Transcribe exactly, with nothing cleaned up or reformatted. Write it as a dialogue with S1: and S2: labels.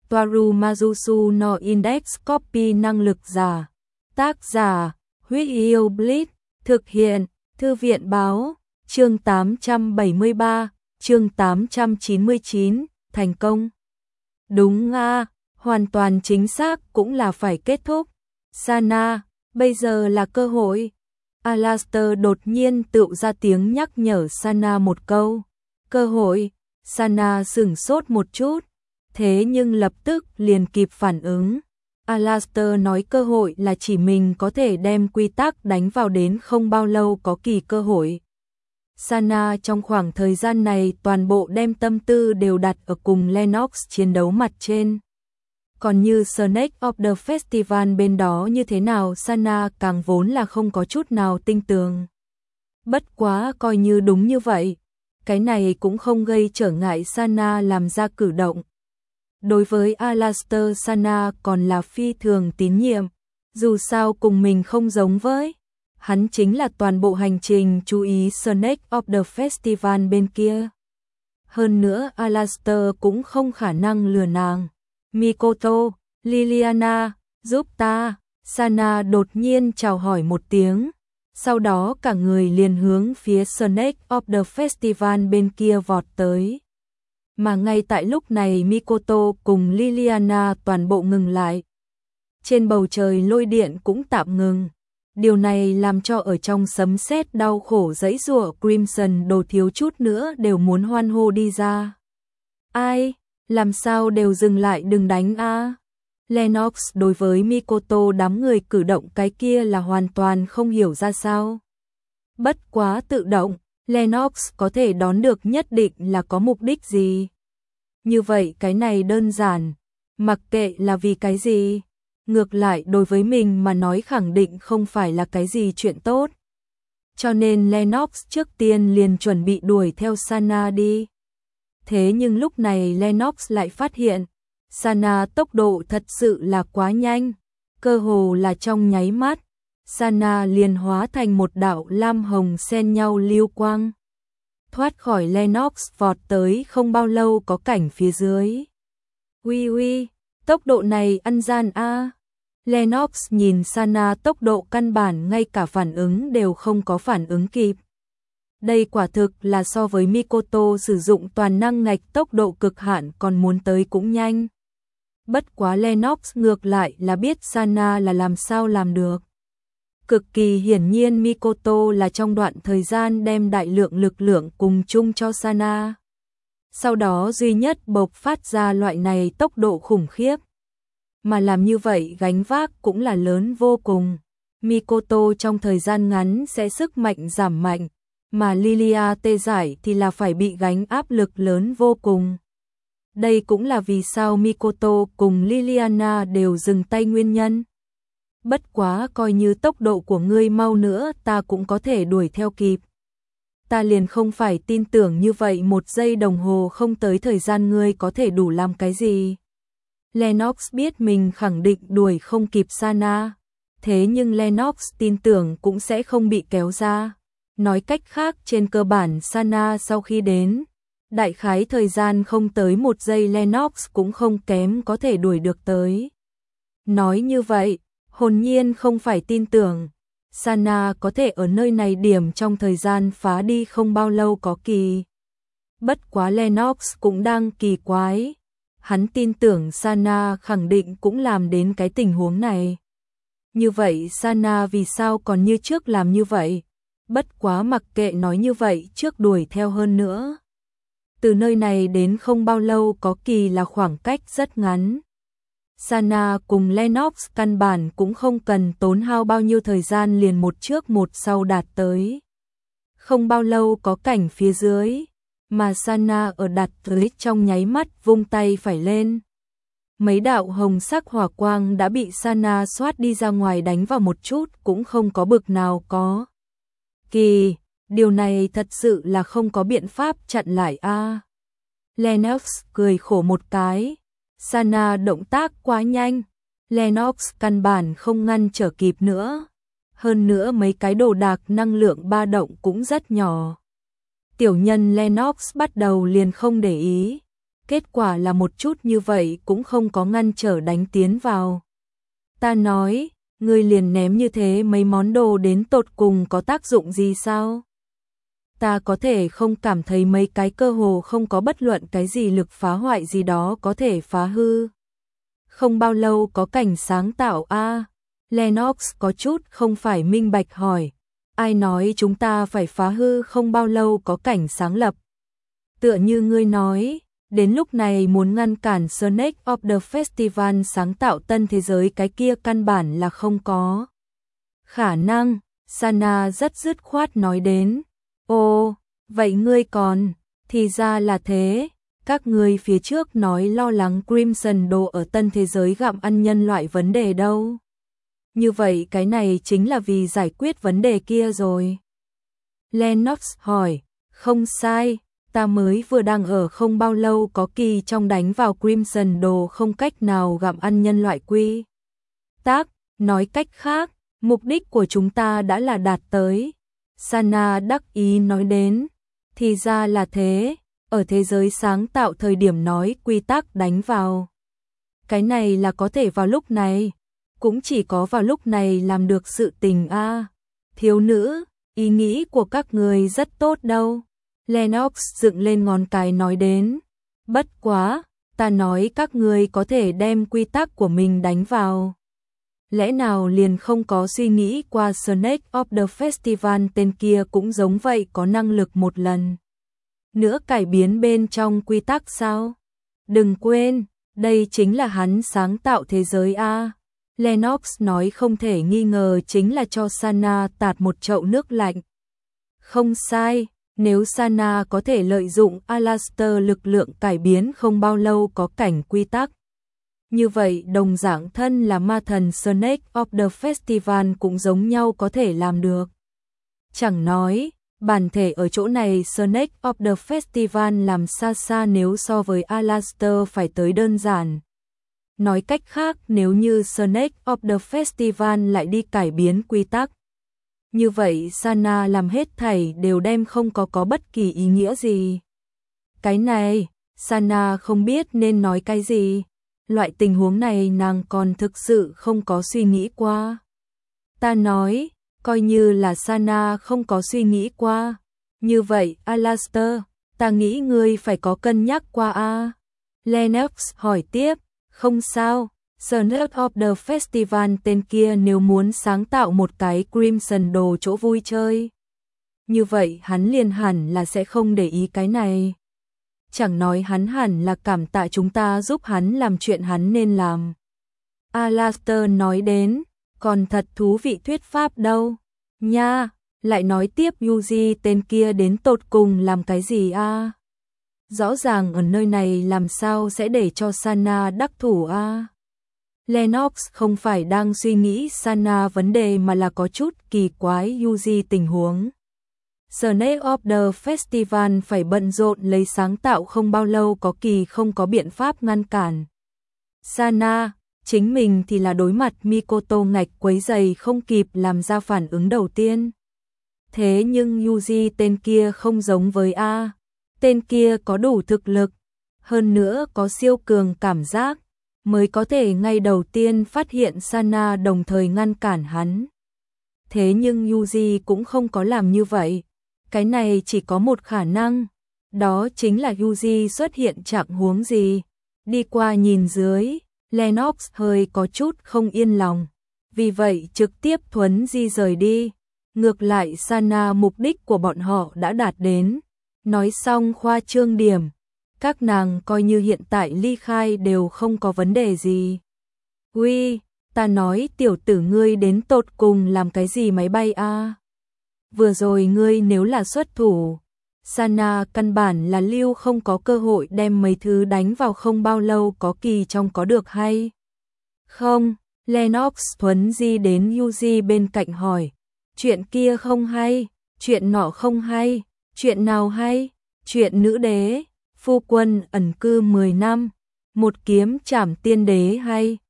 S1: Toaru Majusu no Index Copy năng lực giả. Tác giả, Huyết Yêu Blitz, thực hiện, Thư viện báo, chương tám trăm bảy mươi ba, chương tám trăm chín mươi chín, thành công. Đúng a, hoàn toàn chính xác cũng là phải kết thúc. Sana, bây giờ là cơ hội. Alastair đột nhiên tự ra tiếng nhắc nhở Sana một câu. Cơ hội, Sana sửng sốt một chút, thế nhưng lập tức liền kịp phản ứng. Alastair nói cơ hội là chỉ mình có thể đem quy tắc đánh vào đến không bao lâu có kỳ cơ hội. Sana trong khoảng thời gian này toàn bộ đem tâm tư đều đặt ở cùng Lennox chiến đấu mặt trên. Còn như Snake of the Festival bên đó như thế nào Sana càng vốn là không có chút nào tinh tường. Bất quá coi như đúng như vậy, cái này cũng không gây trở ngại Sana làm ra cử động. Đối với Alastair Sana còn là phi thường tín nhiệm, dù sao cùng mình không giống với. Hắn chính là toàn bộ hành trình chú ý Snake of the Festival bên kia. Hơn nữa Alastair cũng không khả năng lừa nàng. Mikoto, Liliana, giúp ta. Sana đột nhiên chào hỏi một tiếng. Sau đó cả người liền hướng phía Snake of the Festival bên kia vọt tới. Mà ngay tại lúc này Mikoto cùng Liliana toàn bộ ngừng lại. Trên bầu trời lôi điện cũng tạm ngừng. Điều này làm cho ở trong sấm sét đau khổ giãy giụa Crimson đồ thiếu chút nữa đều muốn hoan hô đi ra. Ai, làm sao đều dừng lại đừng đánh a. Lennox đối với Mikoto đám người cử động cái kia là hoàn toàn không hiểu ra sao. Bất quá tự động, Lennox có thể đoán được nhất định là có mục đích gì. Như vậy cái này đơn giản, mặc kệ là vì cái gì. Ngược lại đối với mình mà nói khẳng định không phải là cái gì chuyện tốt. Cho nên Lennox trước tiên liền chuẩn bị đuổi theo Sana đi. Thế nhưng lúc này Lennox lại phát hiện, Sana tốc độ thật sự là quá nhanh, cơ hồ là trong nháy mắt, Sana liền hóa thành một đạo lam hồng xen nhau lưu quang. Thoát khỏi Lennox vọt tới không bao lâu có cảnh phía dưới. Ui ui, tốc độ này ăn gian a. Lennox nhìn Sana tốc độ căn bản ngay cả phản ứng đều không có phản ứng kịp. Đây quả thực là so với Mikoto sử dụng toàn năng ngạch tốc độ cực hạn còn muốn tới cũng nhanh. Bất quá Lennox ngược lại là biết Sana là làm sao làm được. Cực kỳ hiển nhiên Mikoto là trong đoạn thời gian đem đại lượng lực lượng cùng chung cho Sana. Sau đó duy nhất bộc phát ra loại này tốc độ khủng khiếp. Mà làm như vậy gánh vác cũng là lớn vô cùng. Mikoto trong thời gian ngắn sẽ sức mạnh giảm mạnh, mà Lilia tê giải thì là phải bị gánh áp lực lớn vô cùng. Đây cũng là vì sao Mikoto cùng Liliana đều dừng tay nguyên nhân. Bất quá coi như tốc độ của ngươi mau nữa ta cũng có thể đuổi theo kịp. Ta liền không phải tin tưởng như vậy một giây đồng hồ không tới thời gian ngươi có thể đủ làm cái gì. Lennox biết mình khẳng định đuổi không kịp Sana, thế nhưng Lennox tin tưởng cũng sẽ không bị kéo ra. Nói cách khác trên cơ bản Sana sau khi đến, đại khái thời gian không tới một giây Lennox cũng không kém có thể đuổi được tới. Nói như vậy, hồn nhiên không phải tin tưởng, Sana có thể ở nơi này điểm trong thời gian phá đi không bao lâu có kỳ. Bất quá Lennox cũng đang kỳ quái. Hắn tin tưởng Sana khẳng định cũng làm đến cái tình huống này. Như vậy Sana vì sao còn như trước làm như vậy? Bất quá mặc kệ nói như vậy trước đuổi theo hơn nữa. Từ nơi này đến không bao lâu có kỳ là khoảng cách rất ngắn. Sana cùng Lennox căn bản cũng không cần tốn hao bao nhiêu thời gian liền một trước một sau đạt tới. Không bao lâu có cảnh phía dưới. Mà Sana ở đặt tới trong nháy mắt vung tay phải lên. Mấy đạo hồng sắc hỏa quang đã bị Sana xoát đi ra ngoài đánh vào một chút cũng không có bực nào có. Kỳ, điều này thật sự là không có biện pháp chặn lại a. À. Lennox cười khổ một cái. Sana động tác quá nhanh. Lennox căn bản không ngăn trở kịp nữa. Hơn nữa mấy cái đồ đạc năng lượng ba động cũng rất nhỏ. Tiểu nhân Lennox bắt đầu liền không để ý. kết quả là một chút như vậy cũng không có ngăn trở đánh tiến vào. Ta nói, ngươi liền ném như thế mấy món đồ đến tột cùng có tác dụng gì sao? Ta có thể không cảm thấy mấy cái cơ hồ không có bất luận cái gì lực phá hoại gì đó có thể phá hư. Không bao lâu có cảnh sáng tạo a. À, Lennox có chút không phải minh bạch hỏi, ai nói chúng ta phải phá hư không bao lâu có cảnh sáng lập? Tựa như ngươi nói, đến lúc này muốn ngăn cản Snake of the Festival sáng tạo tân thế giới cái kia căn bản là không có khả năng. Sana rất dứt khoát nói đến. Ồ, vậy ngươi còn, thì ra là thế, các ngươi phía trước nói lo lắng Crimson đồ ở tân thế giới gặm ăn nhân loại vấn đề đâu. Như vậy cái này chính là vì giải quyết vấn đề kia rồi. Lennox hỏi, không sai, ta mới vừa đang ở không bao lâu có kỳ trong đánh vào Crimson đồ không cách nào gặm ăn nhân loại quy tắc, nói cách khác, mục đích của chúng ta đã là đạt tới. Sana đắc ý nói đến, thì ra là thế, ở thế giới sáng tạo thời điểm nói quy tắc đánh vào. Cái này là có thể vào lúc này, cũng chỉ có vào lúc này làm được sự tình a. À, thiếu nữ, ý nghĩ của các người rất tốt đâu. Lennox dựng lên ngón cái nói đến, bất quá, ta nói các người có thể đem quy tắc của mình đánh vào. Lẽ nào liền không có suy nghĩ qua Snake of the Festival tên kia cũng giống vậy có năng lực một lần nữa cải biến bên trong quy tắc sao? Đừng quên, đây chính là hắn sáng tạo thế giới a. Lennox nói không thể nghi ngờ chính là cho Sana tạt một chậu nước lạnh. Không sai, nếu Sana có thể lợi dụng Alastor lực lượng cải biến không bao lâu có cảnh quy tắc. Như vậy đồng dạng thân là ma thần Snake of the Festival cũng giống nhau có thể làm được. Chẳng nói, bản thể ở chỗ này Snake of the Festival làm xa xa nếu so với Alastor phải tới đơn giản. Nói cách khác nếu như Snake of the Festival lại đi cải biến quy tắc. Như vậy Sana làm hết thảy đều đem không có có bất kỳ ý nghĩa gì. Cái này, Sana không biết nên nói cái gì. Loại tình huống này nàng còn thực sự không có suy nghĩ qua. Ta nói, coi như là Sana không có suy nghĩ qua. Như vậy, Alastor, ta nghĩ ngươi phải có cân nhắc qua a. Lennox hỏi tiếp, không sao, Snake of the Festival tên kia nếu muốn sáng tạo một cái Crimson đồ chỗ vui chơi. Như vậy hắn liền hẳn là sẽ không để ý cái này. Chẳng nói hắn hẳn là cảm tạ chúng ta giúp hắn làm chuyện hắn nên làm. Alastor nói đến, còn thật thú vị thuyết pháp đâu. Nha, lại nói tiếp Yuji tên kia đến tột cùng làm cái gì a? À? Rõ ràng ở nơi này làm sao sẽ để cho Sana đắc thủ a? À? Lennox không phải đang suy nghĩ Sana vấn đề mà là có chút kỳ quái Yuji tình huống. Snake of the Festival phải bận rộn lấy sáng tạo không bao lâu có kỳ không có biện pháp ngăn cản. Sana, chính mình thì là đối mặt Mikoto ngạch quấy giày không kịp làm ra phản ứng đầu tiên. Thế nhưng Yuji tên kia không giống với A. Tên kia có đủ thực lực, hơn nữa có siêu cường cảm giác, mới có thể ngay đầu tiên phát hiện Sana đồng thời ngăn cản hắn. Thế nhưng Yuji cũng không có làm như vậy. Cái này chỉ có một khả năng, đó chính là Yuji xuất hiện trạng huống gì. Đi qua nhìn dưới, Lennox hơi có chút không yên lòng, vì vậy trực tiếp thuấn di rời đi. Ngược lại Sana mục đích của bọn họ đã đạt đến. Nói xong khoa trương điểm, các nàng coi như hiện tại ly khai đều không có vấn đề gì. Uy, ta nói tiểu tử ngươi đến tột cùng làm cái gì máy bay a? À? Vừa rồi ngươi nếu là xuất thủ, Sana căn bản là lưu không có cơ hội đem mấy thứ đánh vào không bao lâu có kỳ trong có được hay không? Lennox thuấn di đến Yuji bên cạnh hỏi, chuyện kia không hay, chuyện nọ không hay, chuyện nào hay, chuyện nữ đế, phu quân ẩn cư mười năm, một kiếm trảm tiên đế hay,